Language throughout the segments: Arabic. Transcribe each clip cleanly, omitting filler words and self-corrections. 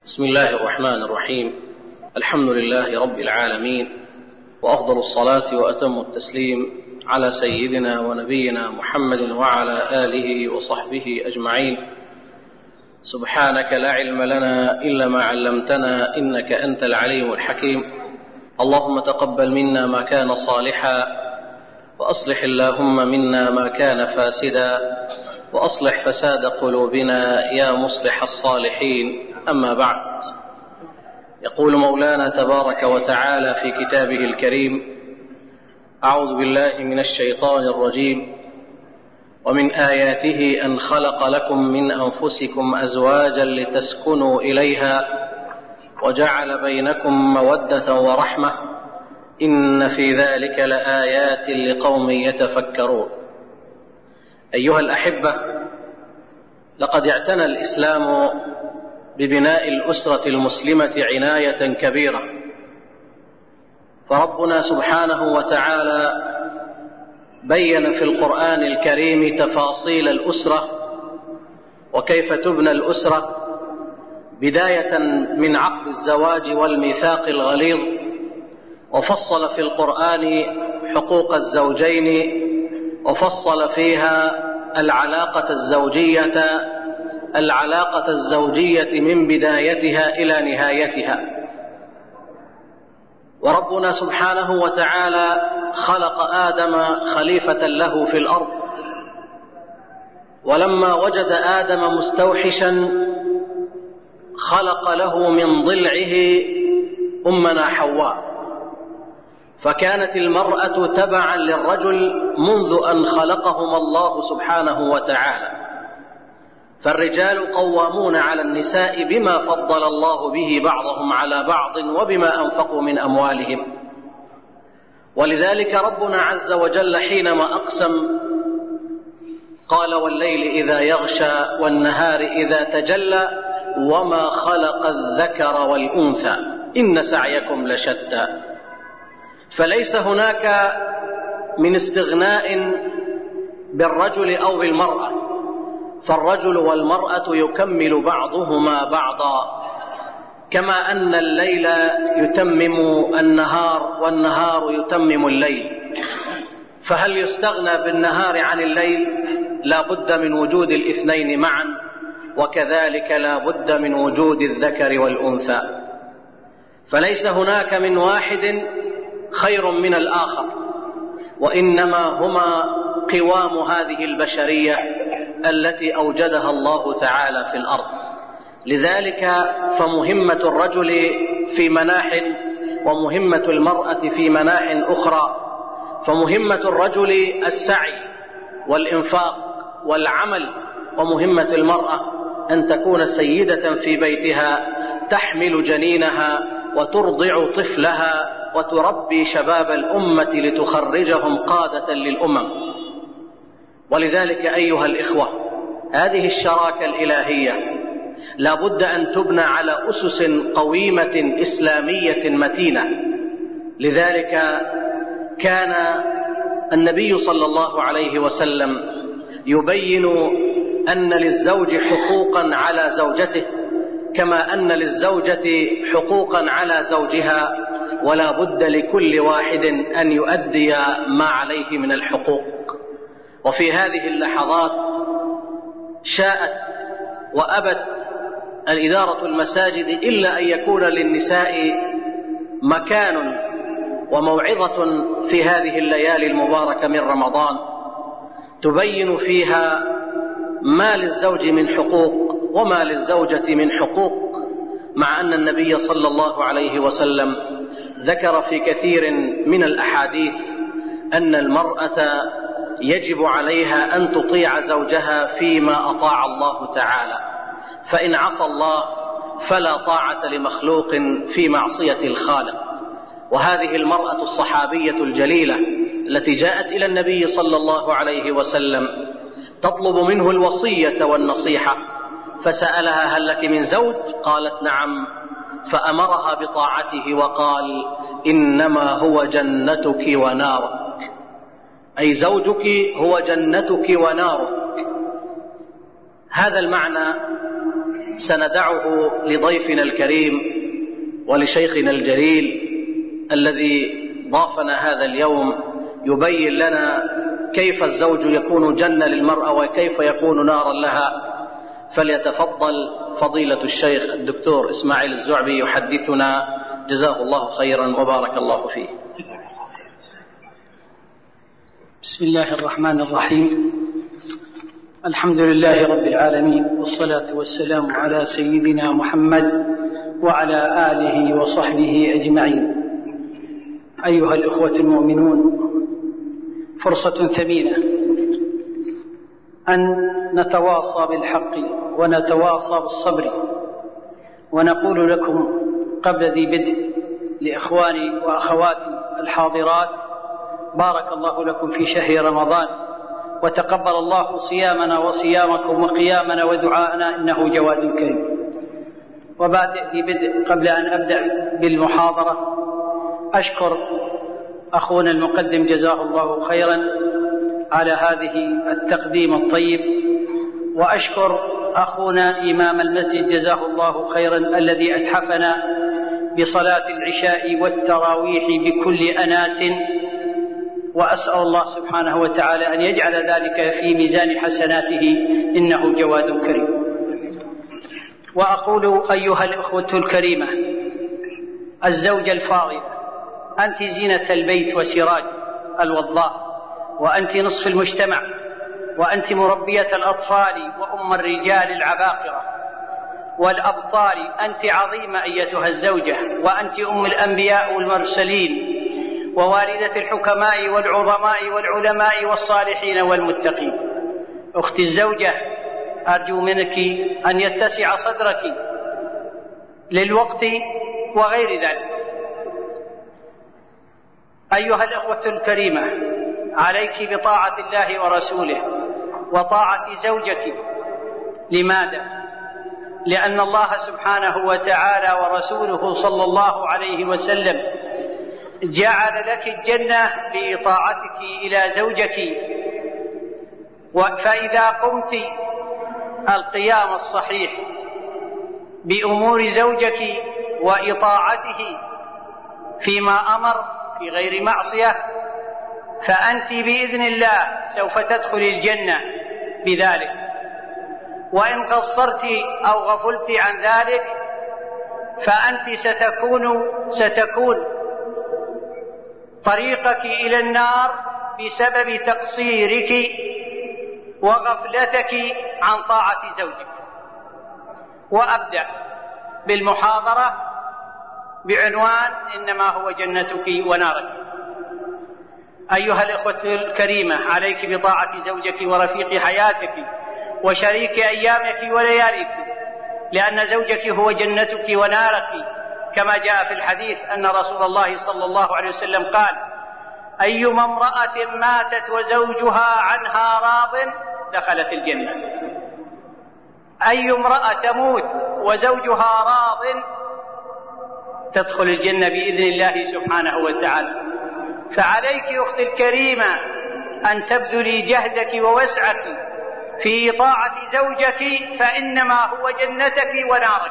بسم الله الرحمن الرحيم. الحمد لله رب العالمين، وأفضل الصلاة وأتم التسليم على سيدنا ونبينا محمد وعلى آله وصحبه أجمعين. سبحانك لا علم لنا إلا ما علمتنا إنك أنت العليم الحكيم. اللهم تقبل منا ما كان صالحا، وأصلح اللهم منا ما كان فاسدا، وأصلح فساد قلوبنا يا مصلح الصالحين. أما بعد، يقول مولانا تبارك وتعالى في كتابه الكريم: أعوذ بالله من الشيطان الرجيم: ومن آياته أن خلق لكم من أنفسكم أزواجا لتسكنوا إليها وجعل بينكم مودة ورحمة إن في ذلك لآيات لقوم يتفكرون. أيها الأحبة، لقد اعتنى الإسلام ببناء الأسرة المسلمة عناية كبيرة، فربنا سبحانه وتعالى بين في القرآن الكريم تفاصيل الأسرة وكيف تبنى الأسرة، بداية من عقد الزواج والميثاق الغليظ، وفصل في القرآن حقوق الزوجين، وفصل فيها العلاقة الزوجية من بدايتها إلى نهايتها. وربنا سبحانه وتعالى خلق آدم خليفة له في الأرض، ولما وجد آدم مستوحشا خلق له من ضلعه أمنا حواء، فكانت المرأة تبعا للرجل منذ أن خلقهما الله سبحانه وتعالى. فالرجال قوامون على النساء بما فضل الله به بعضهم على بعض وبما أنفقوا من أموالهم. ولذلك ربنا عز وجل حينما أقسم قال: والليل إذا يغشى والنهار إذا تجلى وما خلق الذكر والأنثى إن سعيكم لشتى. فليس هناك من استغناء بالرجل أو بالمرأة، فالرجل والمرأة يكمل بعضهما بعضا، كما أن الليل يتمم النهار والنهار يتمم الليل. فهل يستغنى بالنهار عن الليل؟ لا بد من وجود الاثنين معا، وكذلك لا بد من وجود الذكر والأنثى. فليس هناك من واحد خير من الآخر، وإنما هما قوام هذه البشرية التي أوجدها الله تعالى في الأرض. لذلك فمهمة الرجل في مناح، ومهمة المرأة في مناح أخرى. فمهمة الرجل السعي والإنفاق والعمل، ومهمة المرأة أن تكون سيدة في بيتها تحمل جنينها وترضع طفلها وتربي شباب الأمة لتخرجهم قادة للأمم. ولذلك أيها الإخوة، هذه الشراكة الإلهية لا بد أن تبنى على أسس قويمة إسلامية متينة. لذلك كان النبي صلى الله عليه وسلم يبين أن للزوج حقوقا على زوجته، كما أن للزوجة حقوقا على زوجها، ولا بد لكل واحد أن يؤدي ما عليه من الحقوق. وفي هذه اللحظات شاءت وأبت الإدارة المساجد إلا أن يكون للنساء مكان وموعظة في هذه الليالي المباركة من رمضان تبين فيها ما للزوج من حقوق وما للزوجة من حقوق، مع أن النبي صلى الله عليه وسلم ذكر في كثير من الأحاديث أن المرأة يجب عليها أن تطيع زوجها فيما أطاع الله تعالى، فإن عصى الله فلا طاعة لمخلوق في معصية الخالق. وهذه المرأة الصحابية الجليلة التي جاءت إلى النبي صلى الله عليه وسلم تطلب منه الوصية والنصيحة، فسألها: هل لك من زوج؟ قالت: نعم. فأمرها بطاعته وقال: إنما هو جنتك ونارك، أي زوجك هو جنتك ونارك. هذا المعنى سندعه لضيفنا الكريم ولشيخنا الجليل الذي ضافنا هذا اليوم يبين لنا كيف الزوج يكون جنة للمرأة وكيف يكون نارا لها. فليتفضل فضيلة الشيخ الدكتور إسماعيل الزعبي يحدثنا، جزاه الله خيرا وبارك الله فيه. بسم الله الرحمن الرحيم. الحمد لله رب العالمين، والصلاة والسلام على سيدنا محمد وعلى آله وصحبه أجمعين. أيها الإخوة المؤمنون، فرصة ثمينة أن نتواصى بالحق ونتواصى بالصبر، ونقول لكم قبل ذي بدء لإخواني وأخواتي الحاضرات: بارك الله لكم في شهر رمضان، وتقبل الله صيامنا وصيامكم وقيامنا ودعاءنا، إنه جواد كريم. وبعد ذي بدء، قبل أن أبدأ بالمحاضرة، أشكر أخونا المقدم جزاه الله خيرا على هذه التقديم الطيب، وأشكر أخونا إمام المسجد جزاه الله خيرا الذي أتحفنا بصلاة العشاء والتراويح بكل أنات، وأسأل الله سبحانه وتعالى أن يجعل ذلك في ميزان حسناته، إنه جواد كريم. وأقول أيها الأخوة الكريمة، الزوجة الفاضلة، أنت زينة البيت وسراج الوضاء، وأنت نصف المجتمع، وأنت مربية الأطفال وأم الرجال العباقرة والأبطال. أنت عظيمة أيتها الزوجة، وأنت أم الأنبياء والمرسلين، ووالدة الحكماء والعظماء والعلماء والصالحين والمتقين. أختي الزوجة، أرجو منك أن يتسع صدرك للوقت وغير ذلك. أيها الأخوة الكريمة، عليك بطاعة الله ورسوله وطاعة زوجك. لماذا؟ لأن الله سبحانه وتعالى ورسوله صلى الله عليه وسلم جعل لك الجنة بإطاعتك إلى زوجك. فإذا قمت القيام الصحيح بأمور زوجك وإطاعته فيما أمر في غير معصية، فأنت بإذن الله سوف تدخل الجنة بذلك. وإن قصرت أو غفلت عن ذلك، فأنت ستكون طريقك إلى النار بسبب تقصيرك وغفلتك عن طاعة زوجك. وأبدأ بالمحاضرة بعنوان: إنما هو جنتك ونارك. أيها الإخوة الكريمة، عليك بطاعة زوجك ورفيق حياتك وشريك أيامك ولياليك، لأن زوجك هو جنتك ونارك، كما جاء في الحديث أن رسول الله صلى الله عليه وسلم قال: أيما امرأة ماتت وزوجها عنها راض دخلت الجنة. أي امرأة تموت وزوجها راض تدخل الجنة بإذن الله سبحانه وتعالى. فعليك أختي الكريمة أن تبذلي جهدك ووسعك في طاعة زوجك، فإنما هو جنتك ونارك.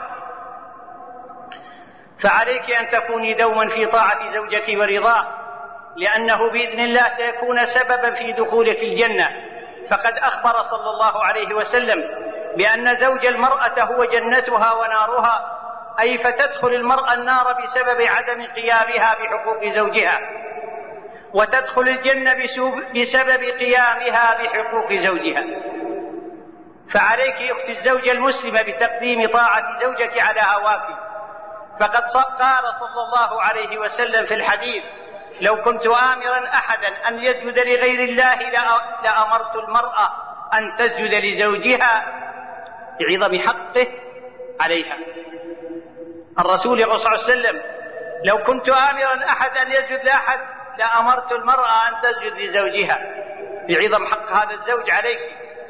فعليك أن تكوني دوما في طاعة زوجك ورضاه، لأنه بإذن الله سيكون سببا في دخولك الجنة. فقد أخبر صلى الله عليه وسلم بأن زوج المرأة هو جنتها ونارها، أي فتدخل المرأة النار بسبب عدم قيامها بحقوق زوجها، وتدخل الجنة بسبب قيامها بحقوق زوجها. فعليك أختي الزوجة المسلمة بتقديم طاعة زوجك على هواك. فقد قال صلى الله عليه وسلم في الحديث: لو كنت آمرا أحدا أن يسجد لغير الله لأمرت المرأة أن تسجد لزوجها بعظم حقه عليها. الرسول صلى الله عليه وسلم: لو كنت آمرا أحد أن يسجد لأحد لأمرت المرأة أن تسجد لزوجها بعظم حق هذا الزوج عليك.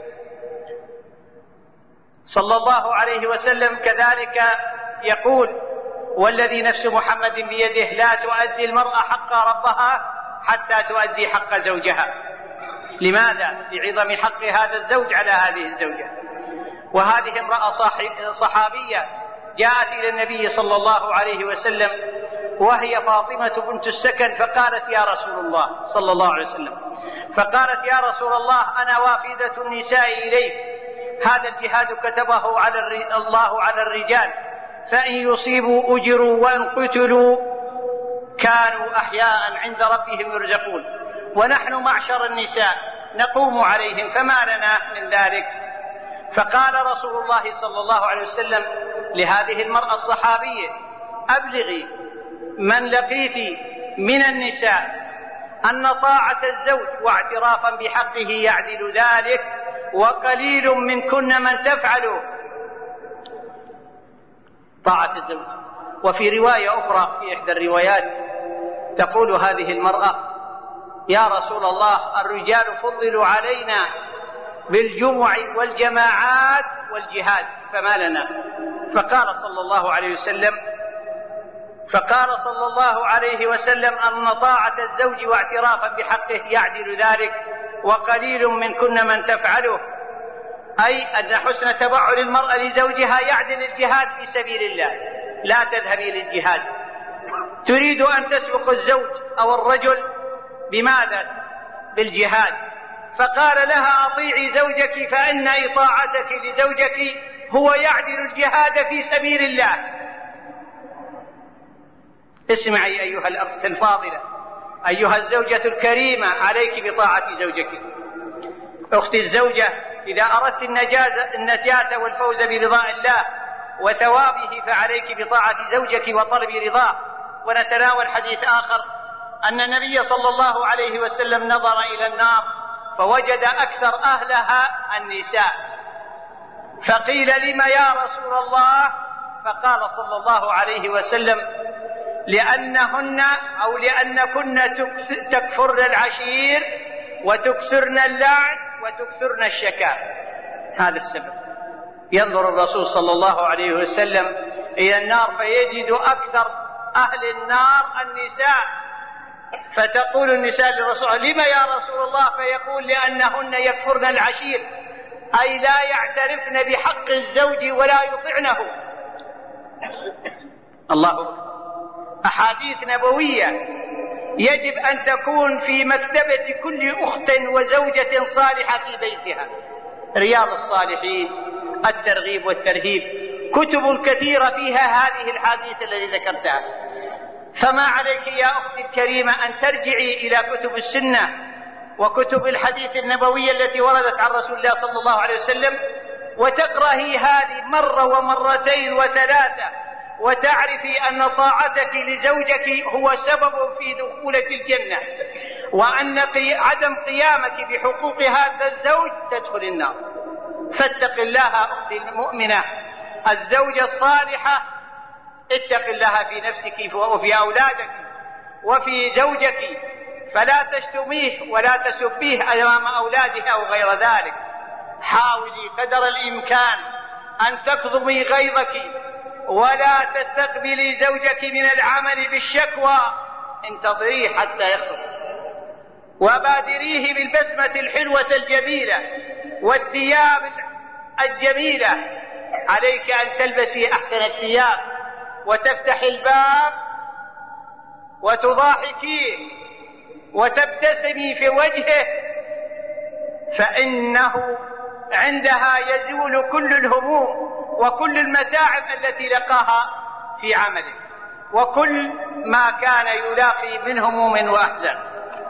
صلى الله عليه وسلم كذلك يقول: والذي نفس محمد بيده لا تؤدي المرأة حق ربها حتى تؤدي حق زوجها. لماذا؟ لعظم حق هذا الزوج على هذه الزوجة. وهذه امرأة صحابية جاءت إلى النبي صلى الله عليه وسلم وهي فاطمة بنت السكن، فقالت يا رسول الله صلى الله عليه وسلم، فقالت يا رسول الله أنا وافدة النساء إليك، هذا الجهاد كتبه الله على الرجال، فإن يصيبوا أجروا وإن قتلوا كانوا أحياء عند ربهم يرزقون، ونحن معشر النساء نقوم عليهم، فما لنا من ذلك؟ فقال رسول الله صلى الله عليه وسلم لهذه المرأة الصحابية أبلغي من لقيت من النساء أن طاعة الزوج واعترافا بحقه يعدل ذلك، وقليل منكن من تفعل طاعة الزوج. وفي رواية أخرى في إحدى الروايات تقول هذه المرأة يا رسول الله الرجال فضلوا علينا بالجمع والجماعات والجهاد فما لنا؟ فقال صلى الله عليه وسلم أن طاعة الزوج واعترافا بحقه يعدل ذلك، وقليل منكن من تفعله، أي أن حسن تبعل المرأة لزوجها يعدل الجهاد في سبيل الله. لا تذهبي للجهاد تريد أن تسبق الزوج أو الرجل بماذا؟ بالجهاد. فقال لها أطيعي زوجك فإن إطاعتك لزوجك هو يعدل الجهاد في سبيل الله. اسمعي أيها الأخت الفاضلة، أيها الزوجة الكريمة، عليك بطاعة زوجك. أختي الزوجة، إذا أردت النجاة والفوز برضاء الله وثوابه فعليك بطاعة زوجك وطلب رضاه. ونتناول حديث آخر أن النبي صلى الله عليه وسلم نظر إلى النار فوجد أكثر أهلها النساء، فقيل لم يا رسول الله؟ فقال صلى الله عليه وسلم لأنكن تكفرن العشير وتكثرن اللعن وتكثرن الشكاء. هذا السبب. ينظر الرسول صلى الله عليه وسلم إلى النار فيجد أكثر أهل النار النساء، فتقول النساء للرسول لما يا رسول الله؟ فيقول لأنهن يكفرن العشير، أي لا يعترفن بحق الزوج ولا يطعنه. الله أكبر. أحاديث نبوية يجب أن تكون في مكتبة كل أخت وزوجة صالحة في بيتها. رياض الصالحين، الترغيب والترهيب، كتب كثيرة فيها هذه الحديث الذي ذكرتها. فما عليك يا أختي الكريمة أن ترجعي إلى كتب السنة وكتب الحديث النبوية التي وردت عن رسول الله صلى الله عليه وسلم، وتقرأي هذه مرة ومرتين وثلاثة، وتعرفي أن طاعتك لزوجك هو سبب في دخولك الجنة، وأن عدم قيامك بحقوق هذا الزوج تدخل النار. فاتق الله أختي المؤمنة الزوجة الصالحة، اتق الله في نفسك وفي أولادك وفي زوجك، فلا تشتميه ولا تسبيه أمام أولادها أو غير ذلك. حاولي قدر الإمكان أن تكظمي غيظك، ولا تستقبلي زوجك من العمل بالشكوى، انتظريه حتى يخرج، وبادريه بالبسمة الحلوة الجميلة والثياب الجميلة. عليك أن تلبسي أحسن الثياب وتفتح الباب وتضاحكيه وتبتسمي في وجهه، فإنه عندها يزول كل الهموم وكل المتاعب التي لقاها في عمله وكل ما كان يلاقي من هموم وأحزان.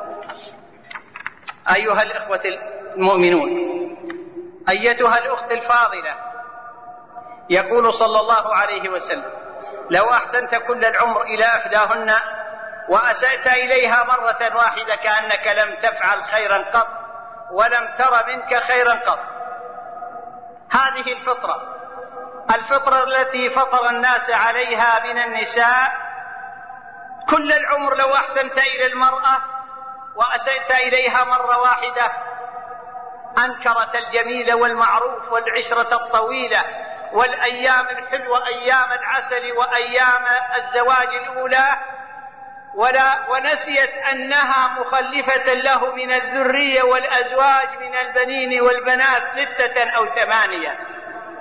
أيها الإخوة المؤمنون، أيتها الأخت الفاضلة، يقول صلى الله عليه وسلم لو أحسنت كل العمر إلى إحداهن وأسأت إليها مرة واحدة كأنك لم تفعل خيرا قط ولم تر منك خيرا قط. هذه الفطرة التي فطر الناس عليها من النساء. كل العمر لو أحسنت إلى المرأة وأسأت إليها مرة واحدة أنكرت الجميل والمعروف والعشرة الطويلة والأيام الحلوة، أيام العسل وأيام الزواج الأولى، ونسيت أنها مخلفة له من الذرية والأزواج من البنين والبنات 6 أو 8.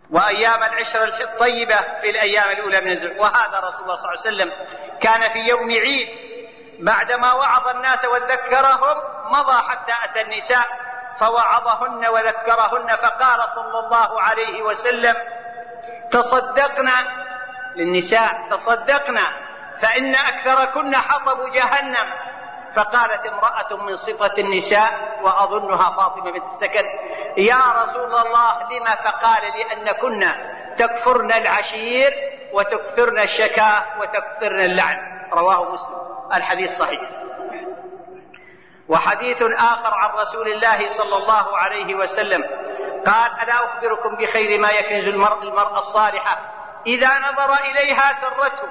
وأيام العشر الطيبة في الأيام الأولى من الزوج. وهذا رسول الله صلى الله عليه وسلم كان في يوم عيد بعدما وعظ الناس وذكرهم مضى حتى أتى النساء فوعظهن وذكرهن، فقال صلى الله عليه وسلم: تصدقنا للنساء، تصدقنا فإن أكثركن حطب جهنم. فقالت امرأة من صفة النساء وأظنها فاطمة بنت السكن: يا رسول الله لما؟ فقال: لأنكن تكفرن العشير وتكثرن الشكاة وتكثرن اللعن. رواه مسلم. الحديث صحيح. وحديث آخر عن رسول الله صلى الله عليه وسلم قال: ألا أخبركم بخير ما يكنز المرء الصالحة إذا نظر إليها سرته.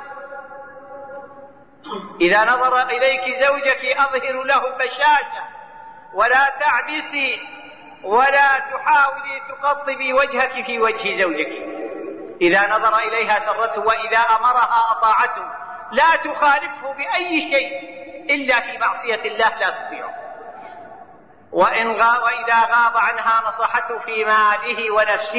إذا نظر إليك زوجك أظهر له بشاشة ولا تعبسي ولا تحاولي تقطبي وجهك في وجه زوجك. إذا نظر إليها سرته، وإذا أمرها أطاعته، لا تخالفه بأي شيء إلا في معصية الله لا تطيعه. وإذا غاب عنها نصحته في ماله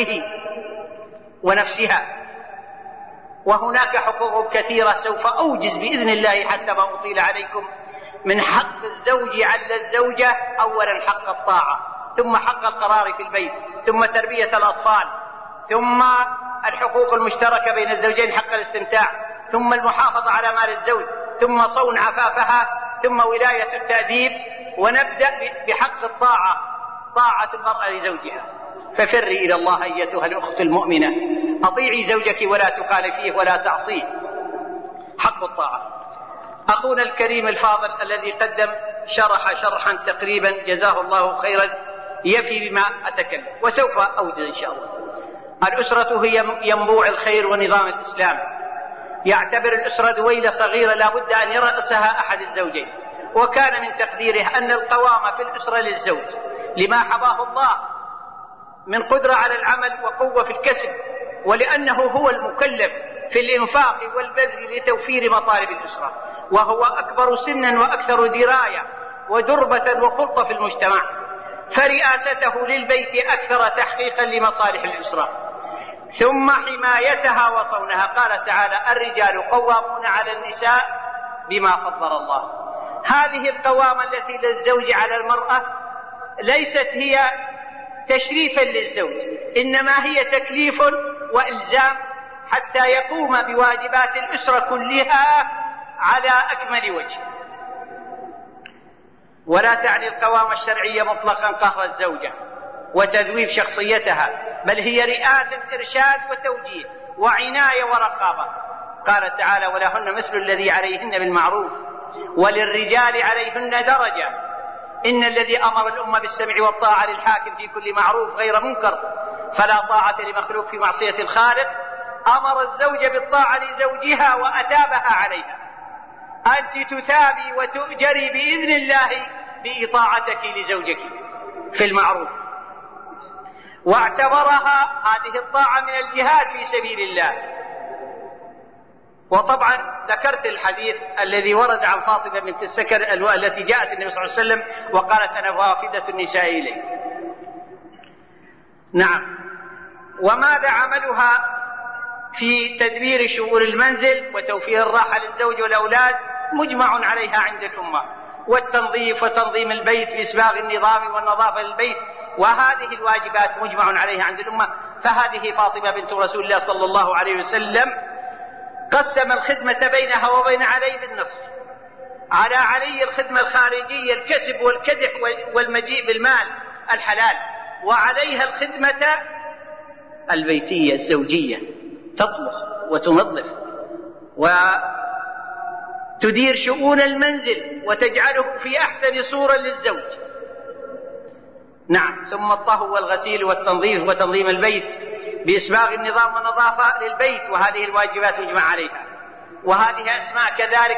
ونفسها. وهناك حقوق كثيرة سوف أوجز بإذن الله حتى ما أطيل عليكم. من حق الزوج على الزوجة: أولا حق الطاعة، ثم حق القرار في البيت، ثم تربية الأطفال، ثم الحقوق المشتركة بين الزوجين: حق الاستمتاع، ثم المحافظة على مال الزوج، ثم صون عفافها، ثم ولاية التأديب. ونبدأ بحق الطاعة، طاعة المرأة لزوجها. ففري إلى الله أيتها الأخت المؤمنة، أطيعي زوجك ولا تخالفيه ولا تعصيه. حق الطاعة. أخونا الكريم الفاضل الذي قدم شرحا تقريبا جزاه الله خيرا يفي بما أتكلم، وسوف أوجز إن شاء الله. الأسرة هي ينبوع الخير ونظام الإسلام. يعتبر الأسرة دويلة صغيرة لا بد أن يرأسها أحد الزوجين، وكان من تقديره أن القوام في الأسرة للزوج لما حباه الله من قدرة على العمل وقوة في الكسب، ولأنه هو المكلف في الإنفاق والبذل لتوفير مطالب الأسرة، وهو أكبر سنا وأكثر دراية ودربة وخلطة في المجتمع. فرئاسته للبيت أكثر تحقيقا لمصالح الأسرة، ثم حمايتها وصونها. قال تعالى: الرجال قوامون على النساء بما فضل الله. هذه القوامة التي للزوج على المرأة ليست هي تشريفا للزوج، إنما هي تكليف وإلزام حتى يقوم بواجبات الأسرة كلها على أكمل وجه. ولا تعني القوامة الشرعية مطلقا قهر الزوجة وتذويب شخصيتها، بل هي رئاسة إرشاد وتوجيه وعناية ورقابة. قال تعالى: ولهن مثل الذي عليهن بالمعروف وللرجال عليهن درجة. إن الذي أمر الأمة بالسمع والطاعة للحاكم في كل معروف غير منكر، فلا طاعة لمخلوق في معصية الخالق. أمر الزوج بالطاعة لزوجها وأثابها عليها. أنت تثابي وتؤجري بإذن الله بإطاعتك لزوجك في المعروف. واعتبرها هذه الطاعة من الجهاد في سبيل الله. وطبعا ذكرت الحديث الذي ورد عن فاطمة بنت السكن التي جاءت النبي صلى الله عليه وسلم وقالت: أنا وافدة النساء إليه. نعم. وماذا عملها في تدبير شؤون المنزل وتوفير الراحة للزوج والأولاد؟ مجمع عليها عند الأمة. والتنظيف وتنظيم البيت بإسباغ النظام والنظافة للبيت، وهذه الواجبات مجمع عليها عند الأمة. فهذه فاطمة بنت رسول الله صلى الله عليه وسلم قسم الخدمة بينها وبين علي بالنصف. على علي الخدمة الخارجية الكسب والكدح والمجيء بالمال الحلال، وعليها الخدمة البيتية الزوجية، تطبخ وتنظف وتدير شؤون المنزل وتجعله في أحسن صورة للزوج. نعم. ثم الطهو والغسيل والتنظيف وتنظيم البيت بإسباغ النظام والنظافة للبيت، وهذه الواجبات مجمع عليها. وهذه أسماء كذلك.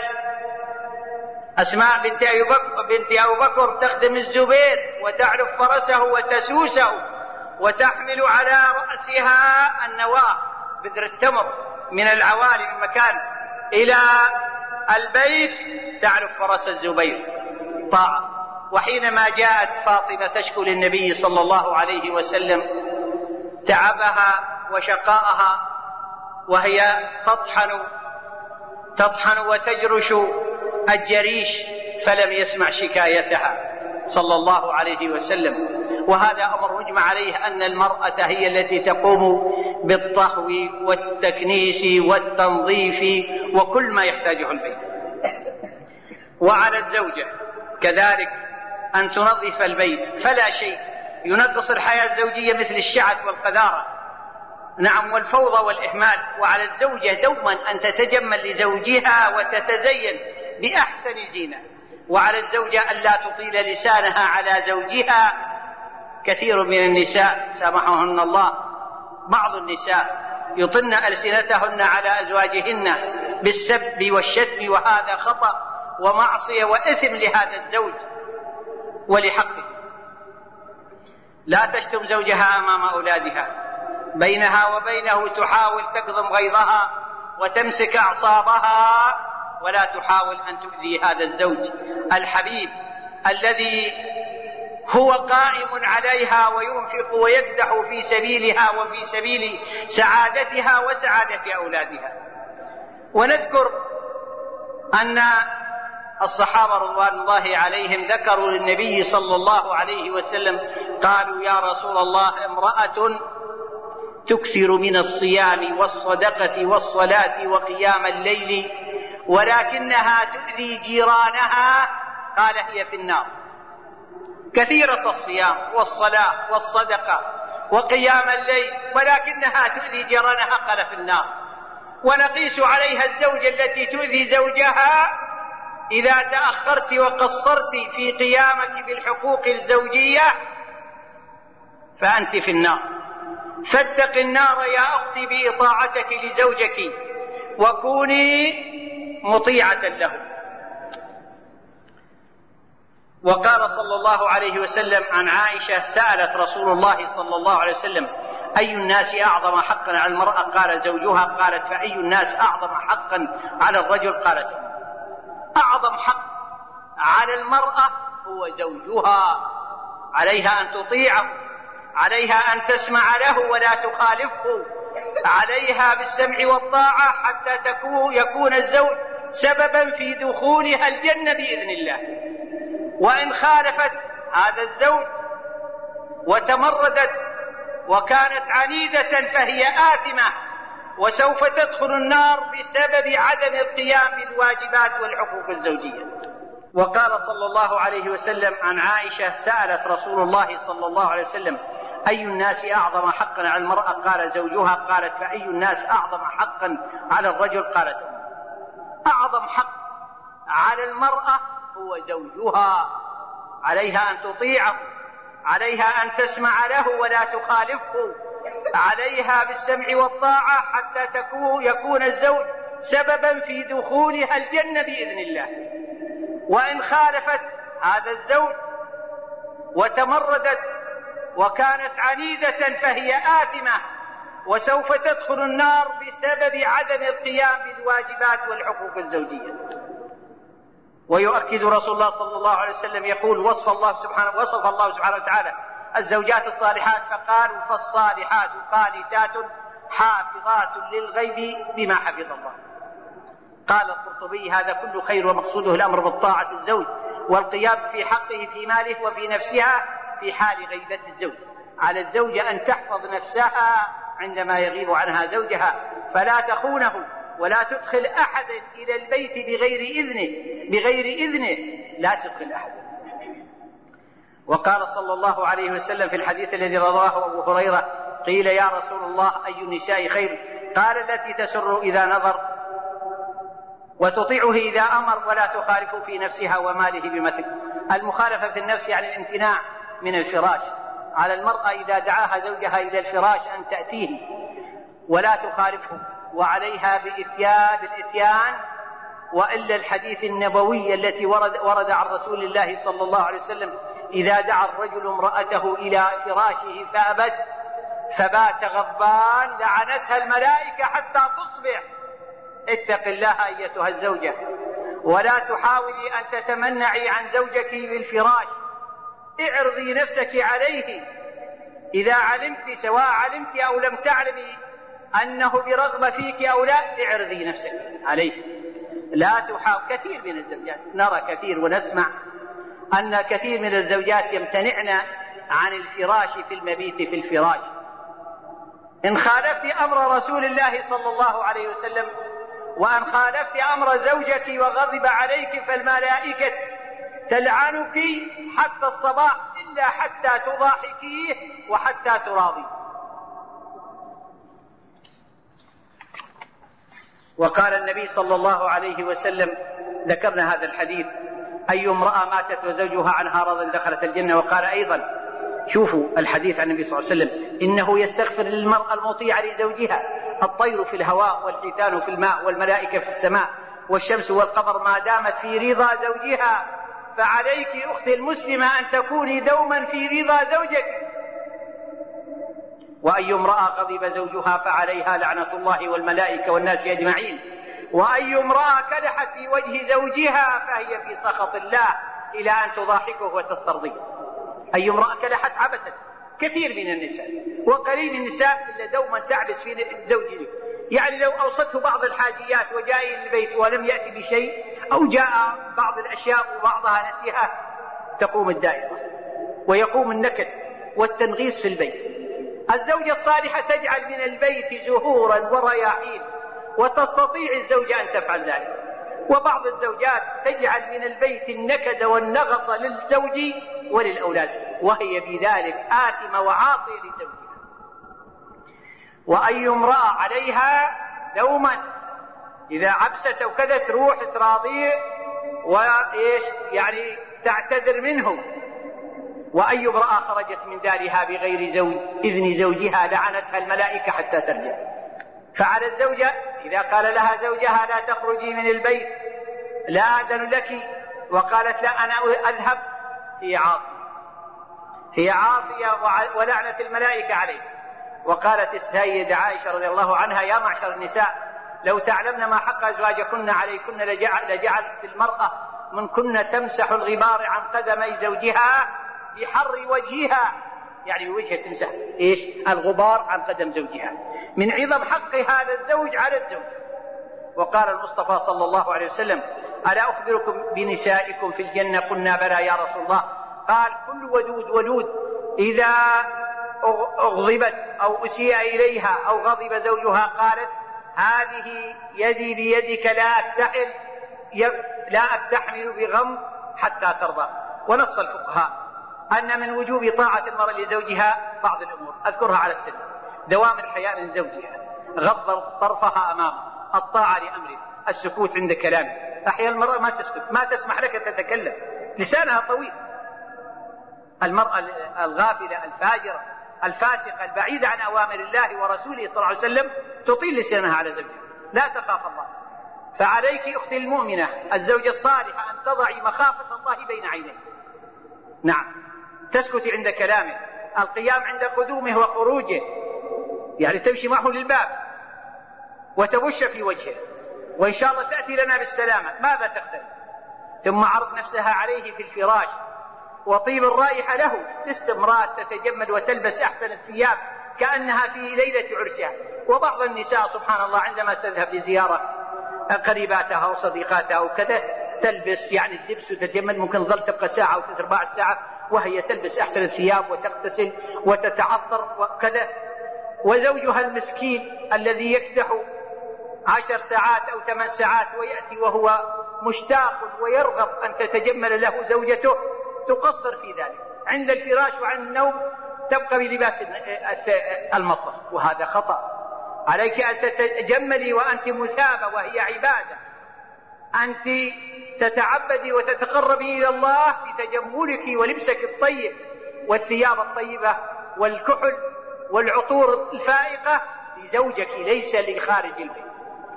أسماء بنت أبي بكر تخدم الزبير وتعرف فرسه وتسوسه وتحمل على رأسها النواة بذر التمر من العوالي من مكان إلى البيت، تعرف فرس الزبير طاعة. وحينما جاءت فاطمة تشكو للنبي صلى الله عليه وسلم تعبها وشقاءها وهي تطحن وتجرش الجريش، فلم يسمع شكايتها صلى الله عليه وسلم. وهذا أمر مجمع عليه، أن المرأة هي التي تقوم بالطهو والتكنيس والتنظيف وكل ما يحتاجه البيت. وعلى الزوجة كذلك أن تنظف البيت، فلا شيء ينقص الحياة الزوجية مثل الشعث والقذارة، نعم، والفوضى والإهمال. وعلى الزوجة دوما أن تتجمل لزوجها وتتزين بأحسن زينة. وعلى الزوجة أن لا تطيل لسانها على زوجها. كثير من النساء سامحهن الله، بعض النساء يطن ألسنتهن على أزواجهن بالسب والشتم، وهذا خطأ ومعصية وإثم لهذا الزوج ولحقه. لا تشتم زوجها أمام أولادها، بينها وبينه تحاول تكظم غيظها وتمسك أعصابها، ولا تحاول أن تؤذي هذا الزوج الحبيب الذي هو قائم عليها وينفق ويكدح في سبيلها وفي سبيل سعادتها وسعادة أولادها. ونذكر أن الصحابة رضوان الله عليهم ذكروا للنبي صلى الله عليه وسلم، قالوا: يا رسول الله، امرأة تكثر من الصيام والصدقة والصلاة وقيام الليل ولكنها تؤذي جيرانها، قال: هي في النار. كثيرة الصيام والصلاة والصدقة وقيام الليل ولكنها تؤذي جيرانها، قال: في النار. ونقيس عليها الزوجة التي تؤذي زوجها: إذا تأخرت وقصرت في قيامك بالحقوق الزوجية فأنت في النار. فاتق النار يا أختي بإطاعتك لزوجك وكوني مطيعة له. وقال صلى الله عليه وسلم عن عائشة: سألت رسول الله صلى الله عليه وسلم: أي الناس أعظم حقا على المرأة؟ قال: زوجها. قالت: فأي الناس أعظم حقا على الرجل؟ قالت: أعظم حق على المرأة هو زوجها، عليها أن تطيعه، عليها أن تسمع له ولا تخالفه، عليها بالسمع والطاعة حتى يكون الزوج سببا في دخولها الجنة بإذن الله. وإن خالفت هذا الزوج وتمردت وكانت عنيدة فهي آثمة، وسوف تدخل النار بسبب عدم القيام بالواجبات والحقوق الزوجية. وقال صلى الله عليه وسلم عن عائشة: سألت رسول الله صلى الله عليه وسلم: أي الناس أعظم حقا على المرأة؟ قال: زوجها. قالت: فأي الناس أعظم حقا على الرجل؟ قالت: أعظم حق على المرأة هو زوجها، عليها أن تطيعه، عليها أن تسمع له ولا تخالفه، عليها بالسمع والطاعة حتى يكون الزوج سببا في دخولها الجنة بإذن الله. وإن خالفت هذا الزوج وتمردت وكانت عنيدة فهي آثمة، وسوف تدخل النار بسبب عدم القيام بالواجبات والحقوق الزوجية. ويؤكد رسول الله صلى الله عليه وسلم يقول: وصف الله سبحانه وتعالى الزوجات الصالحات، فقالوا: فالصالحات قانتات حافظات للغيب بما حفظ الله. قال القرطبي: هذا كل خير، ومقصوده الأمر بالطاعة الزوج والقيام في حقه في ماله وفي نفسها في حال غيبة الزوج. على الزوجة أن تحفظ نفسها عندما يغيب عنها زوجها، فلا تخونه ولا تدخل أحدا إلى البيت بغير إذنه، لا تدخل أحدا. وقال صلى الله عليه وسلم في الحديث الذي رواه أبو هريرة: قيل: يا رسول الله، أي النساء خير؟ قال: التي تسر إذا نظر وتطيعه إذا أمر ولا تخالف في نفسها وماله بمثل. المخالفة في النفس يعني الامتناع من الفراش. على المرأة إذا دعاها زوجها إلى الفراش أن تأتيه ولا تخالفه، وعليها بالإتيان، وإلا الحديث النبوي التي ورد عن رسول الله صلى الله عليه وسلم: إذا دعا الرجل امرأته إلى فراشه فأبت فبات غضبان لعنتها الملائكة حتى تصبح. اتق الله أيتها الزوجة، ولا تحاولي أن تتمنعي عن زوجك بالفراش، اعرضي نفسك عليه إذا علمت سواء علمت أو لم تعلمي أنه برغبة فيك أو لا، اعرضي نفسك عليه. لا تحاول. كثير من الزوجات نرى كثير ونسمع أن كثير من الزوجات يمتنعن عن الفراش في المبيت في الفراش. إن خالفت أمر رسول الله صلى الله عليه وسلم وأن خالفت أمر زوجك وغضب عليك فالملائكة تلعنك حتى الصباح إلا حتى تضاحكيه وحتى تراضي. وقال النبي صلى الله عليه وسلم، ذكرنا هذا الحديث: أي امرأة ماتت وزوجها عنها راض دخلت الجنة. وقال أيضا، شوفوا الحديث عن النبي صلى الله عليه وسلم: إنه يستغفر للمرأة المطيعة لزوجها الطير في الهواء والحيتان في الماء والملائكة في السماء والشمس والقمر ما دامت في رضا زوجها. فعليك أختي المسلمة أن تكوني دوما في رضا زوجك. وأي امرأة غضب زوجها فعليها لعنة الله والملائكة والناس أجمعين. وأي امرأة كلحت في وجه زوجها فهي في سخط الله إلى أن تضاحكه وتسترضيه. أي امرأة كلحت عبست. كثير من النساء وقليل النساء إلا دوما تعبس في زوجها. يعني لو أوصته بعض الحاجيات وجاء إلى البيت ولم يأتي بشيء أو جاء بعض الأشياء وبعضها نسيها، تقوم الدائرة ويقوم النكد والتنغيص في البيت. الزوجة الصالحة تجعل من البيت زهورا ورياحين، وتستطيع الزوجة أن تفعل ذلك. وبعض الزوجات تجعل من البيت النكد والنغص للزوج وللأولاد، وهي بذلك آثمة وعاصية لزوجها. وأي امرأة عليها دوما إذا عبست وكذا تروح تراضيه وإيش يعني تعتذر منه. وأي امرأة خرجت من دارها بغير إذن زوجها لعنتها الملائكة حتى ترجع. فعلى الزوجة إذا قال لها زوجها لا تخرجي من البيت لا أذن لك وقالت لا أنا أذهب، هي عاصية ولعنة الملائكة عليه. وقالت السيدة عائشة رضي الله عنها: يا معشر النساء لو تعلمن ما حق أزواجكن عليكن لجعلت المرأة منكن تمسح الغبار عن قدمي زوجها بحر وجهها. يعني وجهها تمسح إيش؟ الغبار عن قدم زوجها من عظم حق هذا الزوج على الزوج. وقال المصطفى صلى الله عليه وسلم: ألا أخبركم بنسائكم في الجنة؟ قلنا بلى يا رسول الله. قال: كل ودود إذا أغضبت أو أسيء إليها أو غضب زوجها قالت: هذه يدي بيدك لا أكتحمل بغم حتى ترضى. ونص الفقهاء أن من وجوب طاعة المرأة لزوجها بعض الأمور أذكرها على السن: دوام الحياء من زوجها، غض طرفها أمامه، الطاعة لأمره، السكوت عند كلامه. أحيانا المرأة ما تسكت، ما تسمح لك تتكلم، لسانها طويل. المرأة الغافلة الفاجرة الفاسقة البعيدة عن أوامر الله ورسوله صلى الله عليه وسلم تطيل لسانها على زوجها، لا تخاف الله. فعليك أختي المؤمنة الزوجة الصالحة أن تضعي مخافة الله بين عينيك. نعم، تسكت عند كلامه، القيام عند قدومه وخروجه، يعني تمشي معه للباب وتبش في وجهه، وإن شاء الله تأتي لنا بالسلامة، ماذا تخسر؟ ثم عرض نفسها عليه في الفراش وطيب الرائحة له باستمرار، تتجمل وتلبس أحسن الثياب كأنها في ليلة عرسها. وبعض النساء سبحان الله عندما تذهب لزيارة قريباتها وصديقاتها وكذا تلبس يعني اللبس وتتجمل، ممكن ظل تبقى ساعة أو 3-4 ساعات وهي تلبس أحسن الثياب وتغتسل وتتعطر وكذا. وزوجها المسكين الذي يكدح 10 ساعات أو 8 ساعات ويأتي وهو مشتاق ويرغب أن تتجمل له زوجته، تقصر في ذلك. عند الفراش وعند النوم تبقى بلباس المطبخ، وهذا خطأ. عليك أن تتجملي وأنت مثابة وهي عبادة، أنت تتعبدي وتتقربي إلى الله بتجملك ولبسك الطيب والثياب الطيبة والكحل والعطور الفائقة لزوجك ليس لخارج البيت.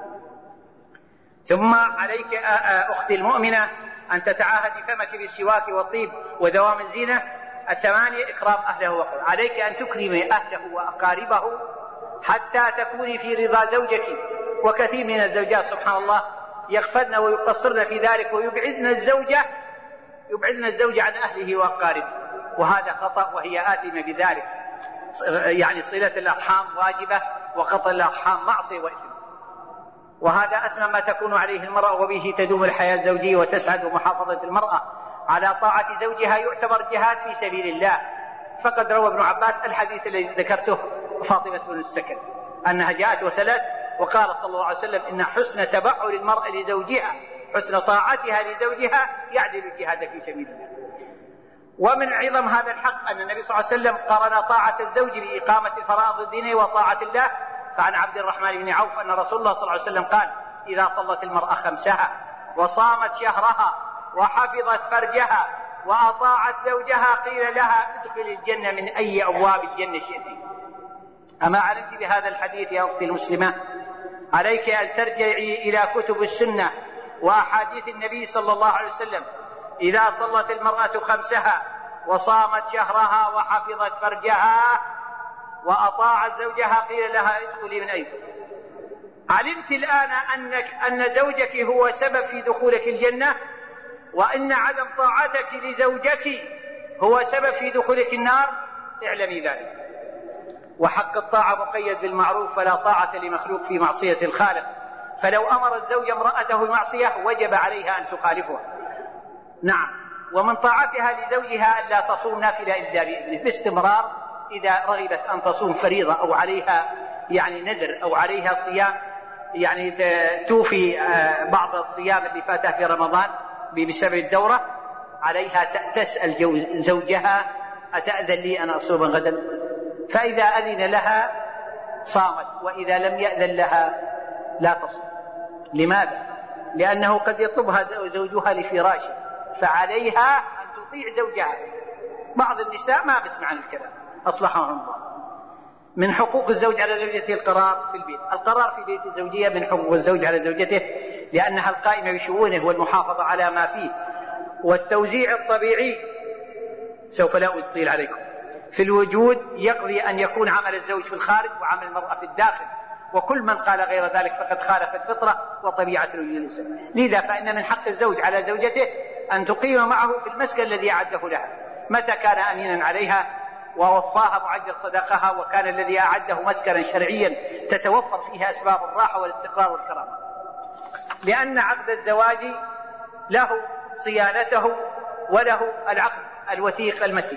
ثم عليك أختي المؤمنة أن تتعاهدي فمك بالسواك والطيب ودوام الزينة. 8 إكرام أهله وأقربه. عليك أن تكرمي أهله وأقاربه حتى تكوني في رضا زوجك. وكثير من الزوجات سبحان الله يغفلن ويقصرن في ذلك ويبعدن الزوجة عن أهله وأقاربه، وهذا خطأ وهي آثمة بذلك. يعني صلة الأرحام واجبة وقطع الأرحام معصية وإثم، وهذا أسمى ما تكون عليه المرأة، وبه تدوم الحياة الزوجية وتسعد. ومحافظة المرأة على طاعة زوجها يعتبر جهاد في سبيل الله، فقد روى ابن عباس الحديث الذي ذكرته فاطمة بن السكن أنها جاءت وسألت وقال صلى الله عليه وسلم إن حسن تبعل المرأة لزوجها، حسن طاعتها لزوجها يعدل الجهاد في سبيل الله. ومن عظم هذا الحق أن النبي صلى الله عليه وسلم قارن طاعة الزوج بإقامة الفرائض الدينية وطاعة الله. فعن عبد الرحمن بن عوف أن رسول الله صلى الله عليه وسلم قال إذا صلت المرأة خمسها وصامت شهرها وحفظت فرجها وأطاعت زوجها قيل لها ادخل الجنة من أي أبواب الجنة شئت. أما علمت بهذا الحديث يا أختي المسلمة؟ عليك أن ترجعي إلى كتب السنة وأحاديث النبي صلى الله عليه وسلم. إذا صلت المرأة خمسها وصامت شهرها وحفظت فرجها وأطاعت زوجها قيل لها ادخلي من أي. علمت الآن أن زوجك هو سبب في دخولك الجنة، وأن عدم طاعتك لزوجك هو سبب في دخولك النار، اعلمي ذلك. وحق الطاعة مقيد بالمعروف، فلا طاعة لمخلوق في معصية الخالق، فلو أمر الزوج امرأته بمعصية وجب عليها أن تخالفها. نعم، ومن طاعتها لزوجها أن لا تصوم نافلة إلا بإذنه باستمرار، إذا رغبت أن تصوم فريضة أو عليها يعني نذر أو عليها صيام يعني توفي بعض الصيام اللي فاتها في رمضان بسبب الدورة، عليها تسأل زوجها أتأذن لي أن أصوم غدا؟ فإذا أذن لها صامت، وإذا لم يأذن لها لا تصوم. لماذا؟ لأنه قد يطلبها زوجها لفراشه، فعليها أن تطيع زوجها. بعض النساء ما بسمع عن الكلام أصلحهم الله. من حقوق الزوج على زوجته القرار في البيت. القرار في بيت الزوجية من حقوق الزوج على زوجته، لأنها القائمة بشؤونه والمحافظة على ما فيه والتوزيع الطبيعي. سوف لا أطيل عليكم. في الوجود يقضي أن يكون عمل الزوج في الخارج وعمل المرأة في الداخل، وكل من قال غير ذلك فقد خالف الفطرة وطبيعة الوجود الإنساني. لذا فإن من حق الزوج على زوجته أن تقيم معه في المسكن الذي أعده لها، متى كان أمينا عليها ووفاها معجل صداقها، وكان الذي أعده مسكنا شرعيا تتوفر فيها أسباب الراحة والاستقرار والكرامة. لأن عقد الزواج له صيانته وله العقد الوثيق المتين.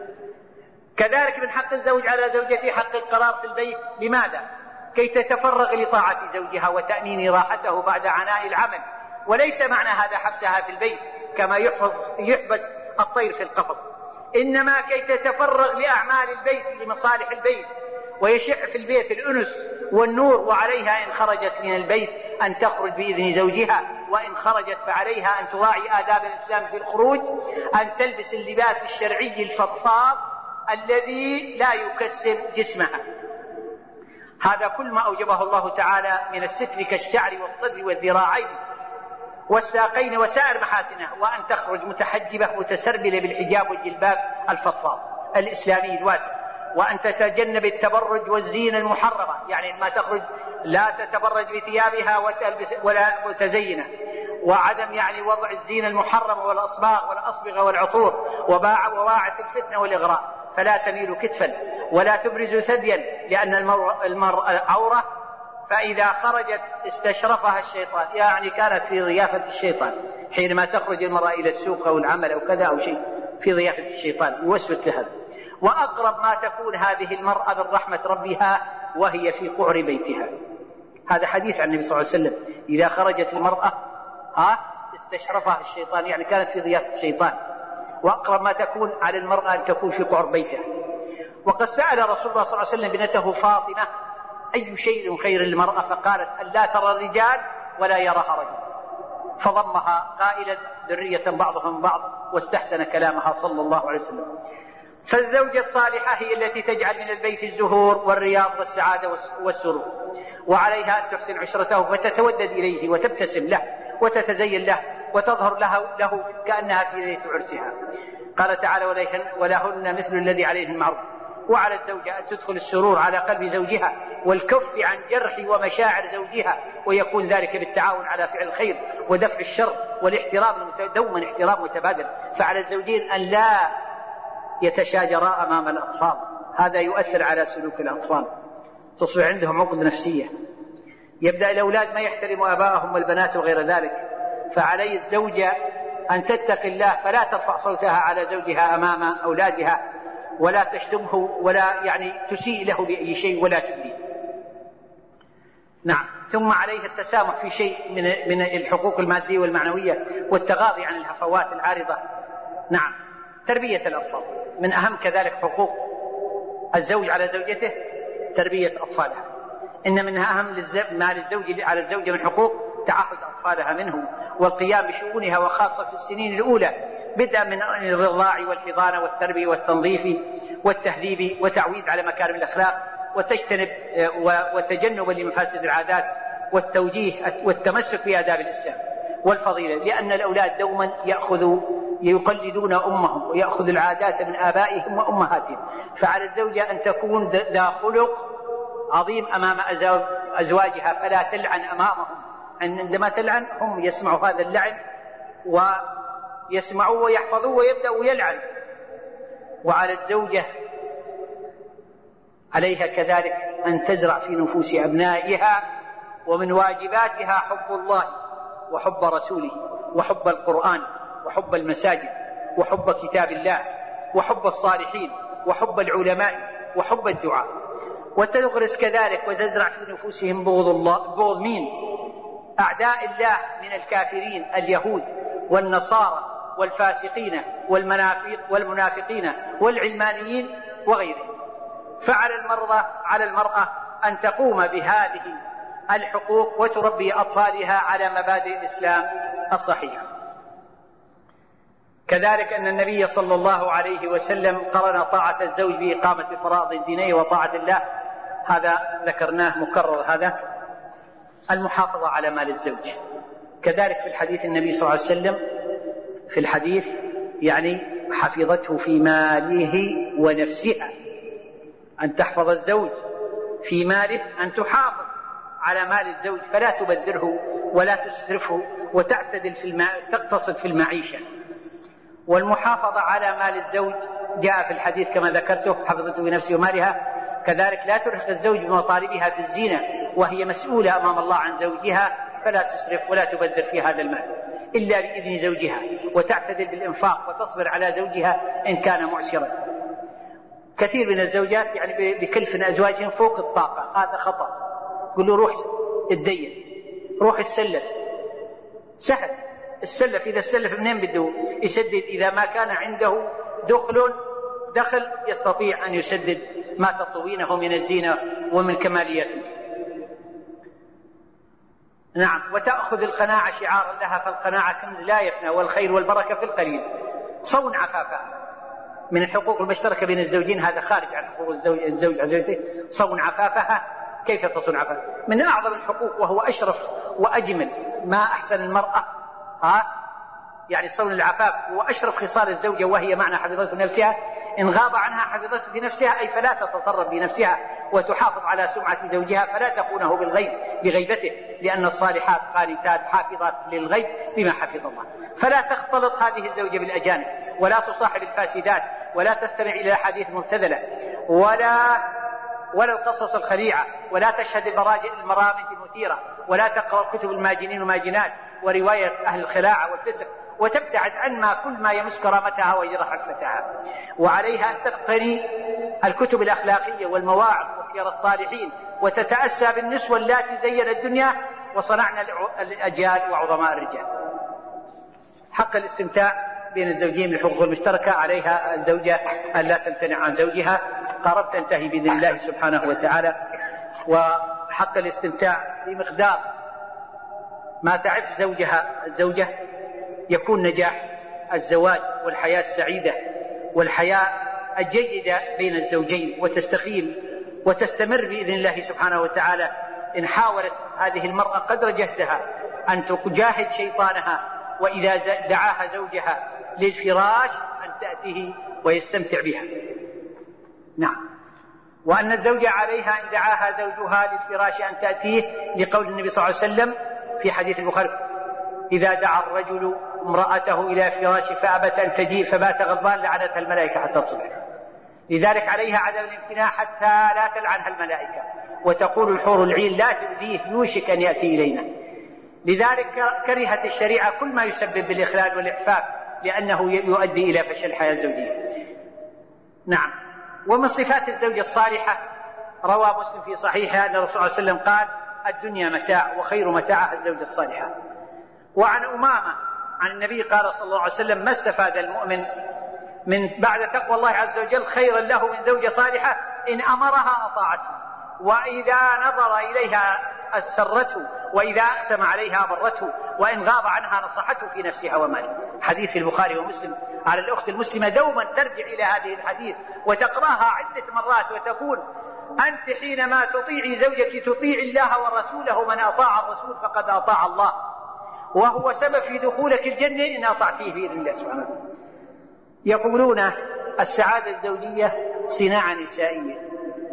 كذلك من حق الزوج على زوجته حق القرار في البيت. لماذا؟ كي تتفرغ لطاعة زوجها وتأمين راحته بعد عناء العمل، وليس معنى هذا حبسها في البيت كما يحبس الطير في القفص، إنما كي تتفرغ لأعمال البيت لمصالح البيت، ويشع في البيت الأنس والنور. وعليها إن خرجت من البيت أن تخرج بإذن زوجها، وإن خرجت فعليها أن تراعي آداب الإسلام في الخروج، أن تلبس اللباس الشرعي الفضفاض الذي لا يكسر جسمها. هذا كل ما أوجبه الله تعالى من الستر كالشعر والصدر والذراعين والساقين وسائر محاسنها، وأن تخرج متحجبة متسربلة بالحجاب والجلباب الفضفاض الإسلامي الواسع، وأن تتجنب التبرج والزينة المحرمة، يعني ما تخرج لا تتبرج بثيابها وتلبس ولا متزينة، وعدم يعني وضع الزينة المحرمة والأصباغ والأصبغة والعطور، وواعث الفتنة والإغراء، فلا تميل كتفا ولا تبرز ثديا، لأن المرأة عورة، فإذا خرجت استشرفها الشيطان، يعني كانت في ضيافة الشيطان. حينما تخرج المرأة إلى السوق أو العمل أو كذا أو شيء في ضيافة الشيطان يوسوس لها. وأقرب ما تكون هذه المرأة من رحمة ربها وهي في قعر بيتها. هذا حديث عن النبي صلى الله عليه وسلم، إذا خرجت المرأة استشرفها الشيطان، يعني كانت في ضيافة الشيطان. وأقرب ما تكون على المرأة أن تكون في قعر بيتها. وقد سأل رسول الله صلى الله عليه وسلم ابنته فاطمة أي شيء خير للمرأة، فقالت أن لا ترى الرجال ولا يراها رجل، فضمها قائلا ذرية بعضهم بعض، واستحسن كلامها صلى الله عليه وسلم. فالزوجة الصالحة هي التي تجعل من البيت الزهور والرياض والسعادة والسرور، وعليها أن تحسن عشرته فتتودد إليه وتبتسم له وتتزين له وتظهر له كأنها في ليلة عرسها. قال تعالى ولهن مثل الذي عليهن معروف. وعلى الزوجة أن تدخل السرور على قلب زوجها والكف عن جرح ومشاعر زوجها، ويكون ذلك بالتعاون على فعل الخير ودفع الشر والاحترام دوما احترام متبادل. فعلى الزوجين أن لا يتشاجرا أمام الأطفال، هذا يؤثر على سلوك الأطفال، تصبح عندهم عقد نفسية، يبدأ الأولاد ما يحترموا آبائهم والبنات وغير ذلك. فعلي الزوجة أن تتقي الله فلا ترفع صوتها على زوجها أمام أولادها، ولا تشتمه ولا تسيء له بأي شيء ولا تؤذيه. نعم. ثم عليها التسامح في شيء من الحقوق المادية والمعنوية والتغاضي عن الهفوات العارضة. نعم. تربية الأطفال من أهم كذلك حقوق الزوج على زوجته، تربية أطفالها. إن منها أهم ما للزوج على الزوجة من حقوق تعهد أطفالها منه والقيام بشؤونها، وخاصة في السنين الأولى، بدءا من الرضاع والحضانة والتربية والتنظيف والتهذيب وتعويد على مكارم الأخلاق، وتجنبا لمفاسد العادات، والتوجيه والتمسك بآداب الإسلام والفضيلة، لأن الأولاد دوما يقلدون أمهم ويأخذ العادات من آبائهم وأمهاتهم. فعلى الزوجة أن تكون ذا خلق عظيم أمام أزواجها، فلا تلعن أمامهم. عندما تلعن هم يسمعوا هذا اللعن ويسمعوا ويحفظوا ويبدأوا يلعن. وعلى الزوجة عليها كذلك أن تزرع في نفوس أبنائها ومن واجباتها حب الله وحب رسوله وحب القرآن وحب المساجد وحب كتاب الله وحب الصالحين وحب العلماء وحب الدعاء، وتغرس كذلك وتزرع في نفوسهم بغض مين؟ أعداء الله من الكافرين اليهود والنصارى والفاسقين والمنافقين والعلمانيين وغيرهم. فعلى المرأة أن تقوم بهذه الحقوق وتربي أطفالها على مبادئ الإسلام الصحيحة. كذلك أن النبي صلى الله عليه وسلم قرن طاعة الزوج بإقامة فرائض الدينية وطاعة الله، هذا ذكرناه مكرر. هذا المحافظة على مال الزوج كذلك في الحديث النبي صلى الله عليه وسلم في الحديث حفظته في ماله ونفسها، أن تحفظ الزوج في ماله، أن تحافظ على مال الزوج فلا تبذره ولا تسرفه وتعتدل تقتصد في المعيشة. والمحافظة على مال الزوج جاء في الحديث كما ذكرته، حفظته بنفسه ومالها. كذلك لا ترهق الزوج بمطالبها في الزينة وهي مسؤولة أمام الله عن زوجها، فلا تسرف ولا تبذر في هذا المال إلا بإذن زوجها، وتعتدل بالإنفاق وتصبر على زوجها إن كان معسرا. كثير من الزوجات بكلفن أزواجهم فوق الطاقة، هذا خطأ. قل له روح الدين، روح السلف، سهل السلف. إذا السلف منين بده يسدد؟ إذا ما كان عنده دخل يستطيع أن يسدد ما تطلبينه من الزينة ومن كماليته. نعم. وتأخذ القناعة شعارا لها، فالقناعة كنز لا يفنى والخير والبركة في القليل. صون عفافها من الحقوق المشتركة بين الزوجين، هذا خارج عن حقوق الزوج على زوجته. صون عفافها، كيف تصون عفافها؟ من أعظم الحقوق وهو أشرف وأجمل ما أحسن المرأة، صون العفاف هو أشرف خصال الزوجة، وهي معنى حفظته نفسها. إن غاب عنها حفظته في نفسها، أي فلا تتصرف بنفسها وتحافظ على سمعة زوجها، فلا تخونه بغيبته، لأن الصالحات قانتات حافظات للغيب بما حفظ الله. فلا تختلط هذه الزوجة بالأجانب، ولا تصاحب الفاسدات، ولا تستمع إلى الأحاديث المبتذلة، ولا القصص الخليعة، ولا تشهد المرامج المثيرة، ولا تقرأ كتب الماجنين والماجنات ورواية أهل الخلاعة والفسق، وتبتعد عن كل ما يمس كرامتها ويجرح عفتها. وعليها أن تقتني الكتب الأخلاقية والمواعظ وسير الصالحين، وتتأسى بالنسوة اللاتي زين الدنيا وصنعنا الأجيال وعظماء الرجال. حق الاستمتاع بين الزوجين بالحقوق المشتركة، عليها الزوجة أن لا تمتنع عن زوجها. قربت تنتهي بإذن الله سبحانه وتعالى. وحق الاستمتاع بمقدار ما تعف الزوجة يكون نجاح الزواج والحياة السعيدة والحياة الجيدة بين الزوجين، وتستقيم وتستمر بإذن الله سبحانه وتعالى إن حاولت هذه المرأة قدر جهدها أن تجاهد شيطانها، وإذا دعاها زوجها للفراش أن تأتيه ويستمتع بها. نعم. وأن الزوجة عليها إن دعاها زوجها للفراش أن تأتيه، لقول النبي صلى الله عليه وسلم في حديث البخاري: إذا دعا الرجل امرأته إلى فراش فأبت أن تجيء فبات غضبان لعنتها الملائكة حتى تصبح. لذلك عليها عدم الامتناع حتى لا تلعنها الملائكة، وتقول الحور العين لا تؤذيه يوشك أن يأتي إلينا. لذلك كرهت الشريعة كل ما يسبب بالإخلال والإعفاف، لأنه يؤدي إلى فشل الحياة الزوجية. نعم. ومن صفات الزوجة الصالحة روى مسلم في صحيحه أن الرسول صلى الله عليه وسلم قال: الدنيا متاع وخير متاعها الزوجة الصالحة. وعن أمامة عن النبي قال صلى الله عليه وسلم: ما استفاد المؤمن من بعد تقوى الله عز وجل خيرا له من زوجة صالحة إن أمرها أطاعته، وإذا نظر إليها أسرته، وإذا أقسم عليها برته، وإن غاب عنها نصحته في نفسها وماله. حديث البخاري ومسلم. على الأخت المسلمة دوما ترجع إلى هذه الحديث وتقرأها عدة مرات وتقول: أنت حينما تطيعي زوجك تطيع الله ورسوله، من أطاع الرسول فقد أطاع الله، وهو سبب في دخولك الجنة إن أطعتيه بإذن الله سبحانه. يقولون السعادة الزوجية صناعة نسائية،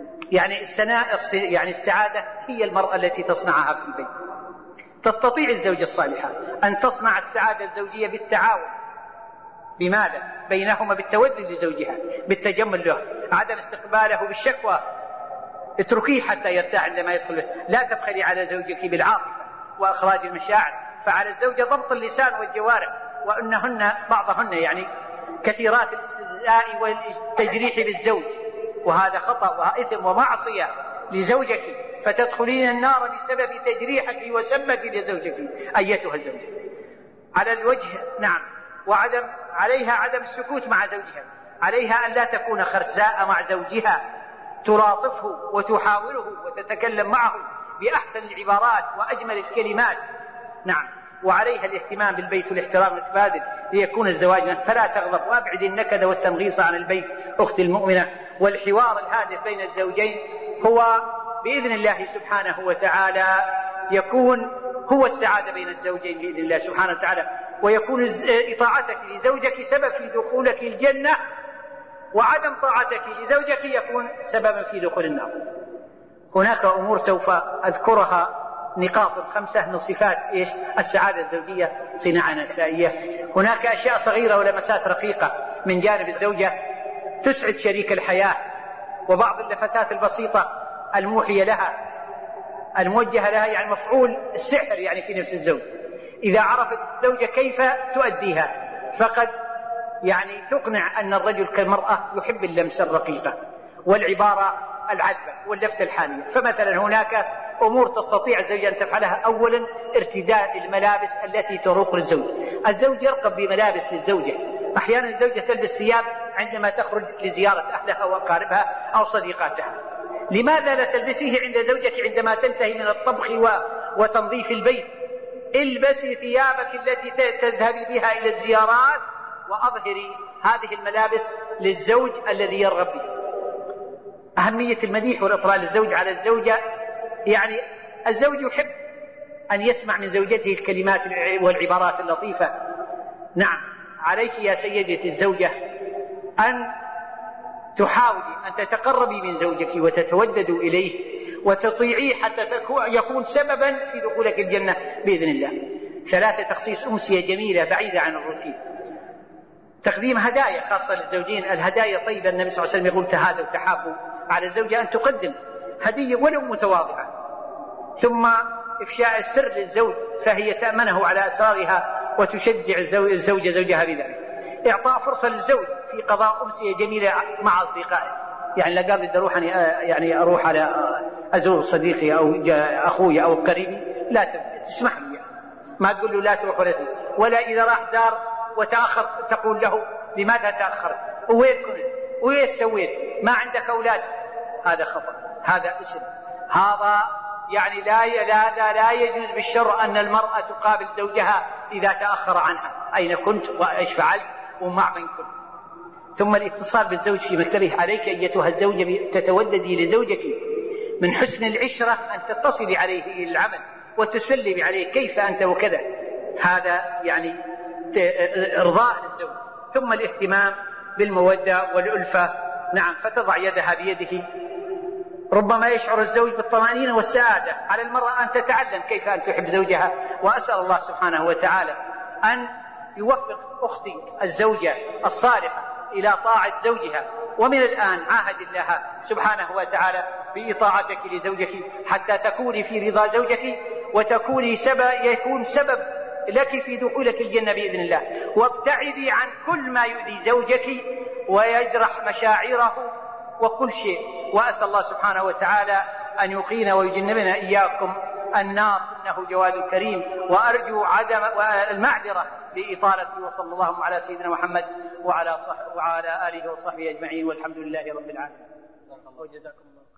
يعني السعادة هي المرأة التي تصنعها في البيت. تستطيع الزوجة الصالحة أن تصنع السعادة الزوجية بالتعاون. بماذا؟ بينهما بالتودد لزوجها، بالتجمل له، عدم استقباله بالشكوى، اتركيه حتى يرتاح عندما يدخل. لا تبخلي على زوجك بالعاطفة وإخراج المشاعر، فعلى الزوجة ضبط اللسان والجوارح، وأنهن بعضهن يعني كثيرات الاستهزاء والتجريح بالزوج، وهذا خطأ وإثم ومعصية لزوجك، فتدخلين النار بسبب تجريحك وسبك لزوجك أيتها الزوجة على الوجه. نعم. عليها عدم السكوت مع زوجها، عليها أن لا تكون خرساء مع زوجها، تلاطفه وتحاوره وتتكلم معه بأحسن العبارات وأجمل الكلمات. نعم. وعليها الاهتمام بالبيت والاحترام والتبادل ليكون الزواج، فلا تغضب، وأبعد النكد والتنغيص عن البيت أختي المؤمنة. والحوار الهادف بين الزوجين هو بإذن الله سبحانه وتعالى يكون هو السعادة بين الزوجين بإذن الله سبحانه وتعالى، ويكون إطاعتك لزوجك سبب في دخولك الجنة، وعدم طاعتك لزوجك يكون سببا في دخول النار. هناك أمور سوف أذكرها، نقاط 5 من صفات السعادة الزوجية صناعة نسائية. هناك أشياء صغيرة ولمسات رقيقة من جانب الزوجة تسعد شريك الحياة، وبعض اللفتات البسيطة الموحية لها الموجهة لها، يعني مفعول السحر يعني في نفس الزوج. إذا عرفت الزوجة كيف تؤديها فقد يعني تقنع أن الرجل كالمرأة يحب اللمسة الرقيقة والعبارة العذبة واللفتة الحانية. فمثلا هناك أمور تستطيع الزوجة أن تفعلها. أولا ارتداء الملابس التي تروق للزوج. الزوج يرقب بملابس للزوجة. أحيانا الزوجة تلبس ثياب عندما تخرج لزيارة أهلها وأقاربها أو صديقاتها. لماذا لا تلبسيه عند زوجك عندما تنتهي من الطبخ وتنظيف البيت؟ البسي ثيابك التي تذهبي بها إلى الزيارات، وأظهري هذه الملابس للزوج الذي يرغب به. أهمية المديح والإطراء للزوج على الزوجة، يعني الزوج يحب أن يسمع من زوجته الكلمات والعبارات اللطيفة. نعم. عليك يا سيدتي الزوجة أن تحاولي أن تتقربي من زوجك وتتوددوا إليه وتطيعيه حتى يكون سببا في دخولك الجنة بإذن الله. 3 تخصيص أمسية جميلة بعيدة عن الروتين. تقديم هدايا خاصة للزوجين. الهدايا طيبة. النبي صلى الله عليه وسلم يقول: تهادوا تحابوا. على الزوجة أن تقدم هدية ولو متواضعة. ثم إفشاء السر للزوج، فهي تأمنه على أسرارها وتشجع الزوجة زوجها بذلك. إعطاء فرصة للزوج في قضاء أمسية جميلة مع أصدقائه. يعني لا قال بدي أروح يعني أروح على أزور صديقي أو أخوي أو قريبي، لا تسمح لي، ما تقول له لا تروح ولا إذا راح زار وتأخر تقول له: لماذا تأخرت؟ وين كنت؟ وين سويت؟ ما عندك أولاد؟ هذا خطأ، هذا اسم، هذا يعني لا يجوز بالشرع أن المرأة تقابل زوجها إذا تأخر عنها: أين كنت وإيش فعلت ومع من كنت. ثم الاتصال بالزوج في مكتبه. عليك أيتها الزوجة تتوددي لزوجك. من حسن العشرة أن تتصلي عليه إلى العمل وتسلمي عليه: كيف أنت وكذا. هذا يعني إرضاء للزوج. ثم الاهتمام بالمودة والألفة. نعم. فتضع يدها بيده. ربما يشعر الزوج بالطمأنينة والسعادة. على المرأة أن تتعلم كيف أن تحب زوجها. وأسأل الله سبحانه وتعالى أن يوفق أختي الزوجة الصالحة إلى طاعة زوجها ومن الآن عاهد الله سبحانه وتعالى بإطاعتك لزوجك حتى تكوني في رضا زوجك وتكوني يكون سبب لك في دخولك الجنة بإذن الله. وابتعدي عن كل ما يؤذي زوجك ويجرح مشاعره وكل شيء. وأسأل الله سبحانه وتعالى أن يقينا ويجنبنا إياكم النار إنه جواد كريم، وأرجو عدم المعذرة لإطالتي. وصلى الله على سيدنا محمد وعلى آله وصحبه أجمعين، والحمد لله رب العالمين. وجزاكم الله.